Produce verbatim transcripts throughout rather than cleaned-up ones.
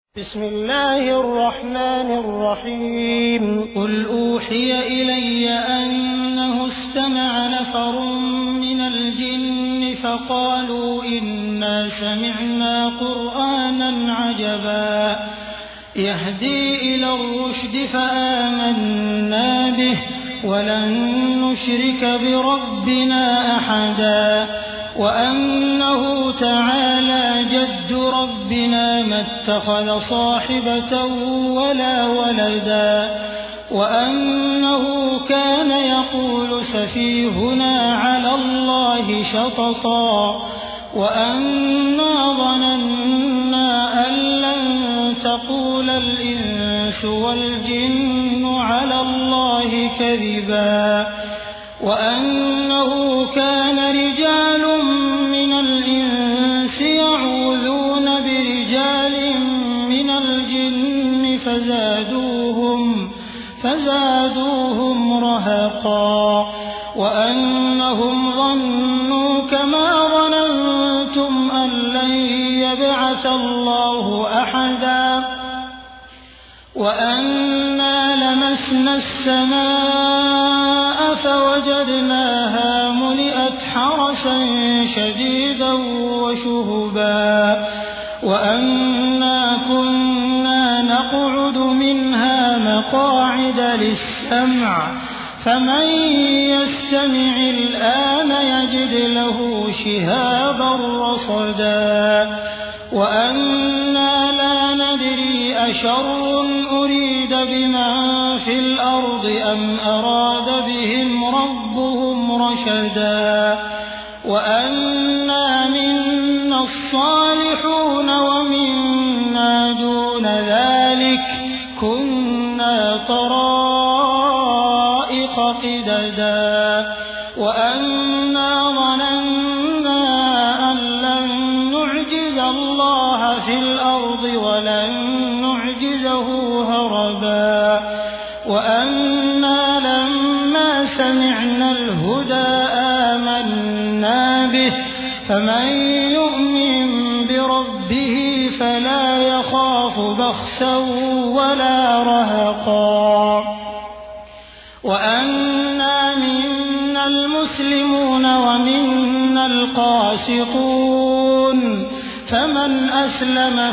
بسم الله الرحمن الرحيم قل أوحي إلي أنه استمع نفر من الجن فقالوا إنا سمعنا قرآنا عجبا يهدي إلى الرشد فآمنا به ولن نشرك بربنا أحدا وأنه تعالى جد ربنا ما اتخذ صاحبة ولا ولدا وأنه كان يقول سفيهنا على الله شططا وأنا ظننا أن لن تقول الإنس والجن على الله كذبا وأنه كان رجال من الإنس يعوذون برجال من الجن فزادوهم, فزادوهم رهقا وأنهم ظنوا كما ظننتم أن لن يبعث الله أحدا وأنا لمسنا السماء فوجدناها ملئت حرسا شديدا وشهبا وأنا كنا نقعد منها مقاعد للسمع فمن يستمع الآن يجد له شهابا رصدا وأنا لا ندري أشر أريد بمن في الأرض أم أراد بهم ربهم رشدا وأنا منا الصالحون ومنا دون ذلك كنا طرائق قددا وأنا ظننا أن لن نعجز الله في الأرض ولن نعجزه هربا وأنا لما سمعنا الهدى آمنا به فمن يؤمن بربه فلا يخاف بخسا ولا رهقا وأنا منا المسلمون ومنا القاسطون فمن أسلم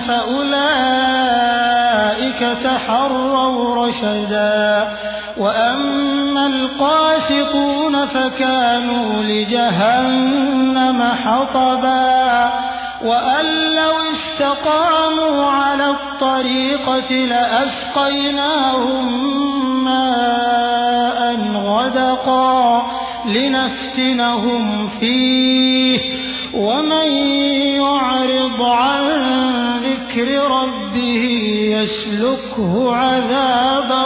فأولئك تحروا رشدا وأما القاسطون فكانوا لجهنم حطبا وأن لو استقاموا على الطريقة لأسقيناهم ماء غدقا لنفتنهم فيه ومن يعرض عن ذكر ربه يسلكه عذابا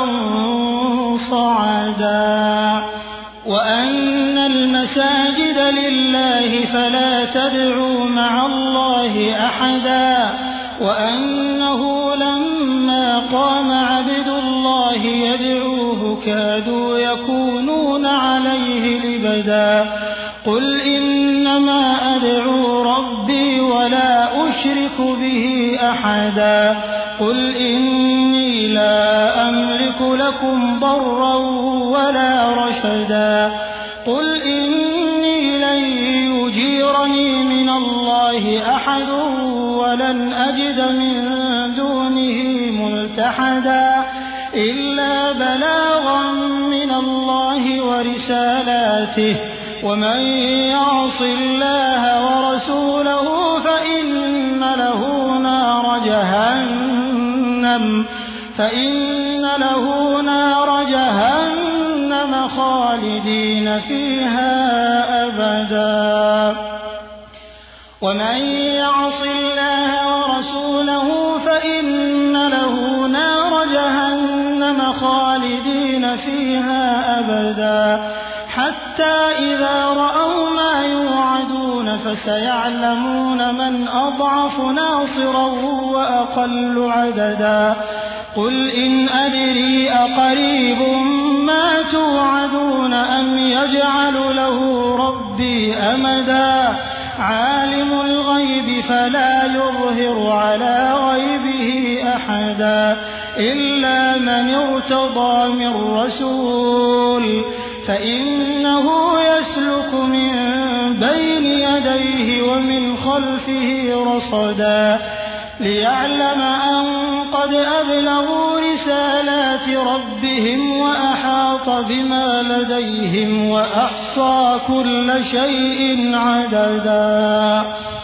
صعدا وأن المساجد لله فلا تدعوا مع الله أحدا وأنه لما قام عبد الله يدعوه كادوا يكونون عليه لبدا قل إنما أدعو ربي ولا أشرك به أحدا قل إني لا أملك لكم ضرا ولا رشدا قل إني لن يجيرني من الله أحد ولن أجد من دونه ملتحدا إلا بلاغا من الله ورسالاته ومن يعص الله ورسوله فإن له نار جهنم فإن له نار جهنم خالدين فيها أبدا ومن يعص الله ورسوله فإن له نار جهنم خالدين فيها أبدا حتى إذا رأوا ما يوعدون فسيعلمون من أضعف ناصرا وأقل عددا قل إن أدري أقريب ما توعدون أم يجعل له ربي أمدا عالم الغيب فلا يظهر على غيبه أحدا إلا من ارتضى من رسول فإنه يسلك من بين يديه ومن خلفه رصدا ليعلم أن قد أبلغوا رسالات ربهم وأحاط بما لديهم وأحصى كل شيء عددا.